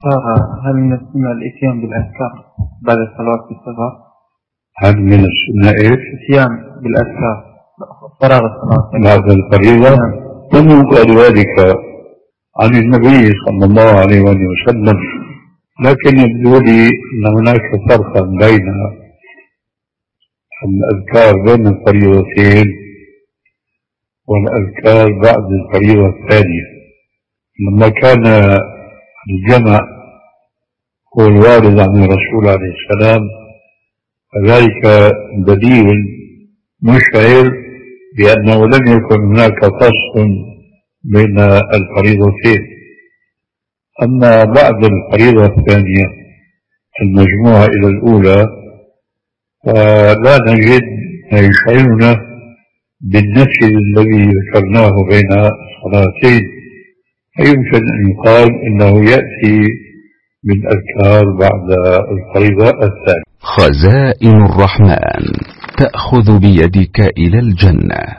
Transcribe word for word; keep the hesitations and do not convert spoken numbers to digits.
هل من السنة الإتيان بالأذكار بعد الصلاة في السفر؟ هل من السنة إيش؟ إتيان بالأذكار فراغ الصلاة بعد الفريضة؟ لم ينقل ذلك عن النبي صلى الله عليه وآله وسلم، لكن يبدو لي أن هناك فرقا بين الأذكار بين الفريضتين والأذكار بعد الفريضة الثانية. لما كان الجمع هو الوارد عن الرسول عليه السلام فذلك دليل مشعر بأنه لم يكن هناك فصل بين الفريضتين. أما بعد الفريضة الثانية المجموعة إلى الأولى فلا نجد ما يشعرنا بالنفي الذي ذكرناه بين الصلاتين، فيمكن أن يقال إنه يأتي بالأذكار بعد الفريضة الثانية. خزائن الرحمن تأخذ بيدك إلى الجنة.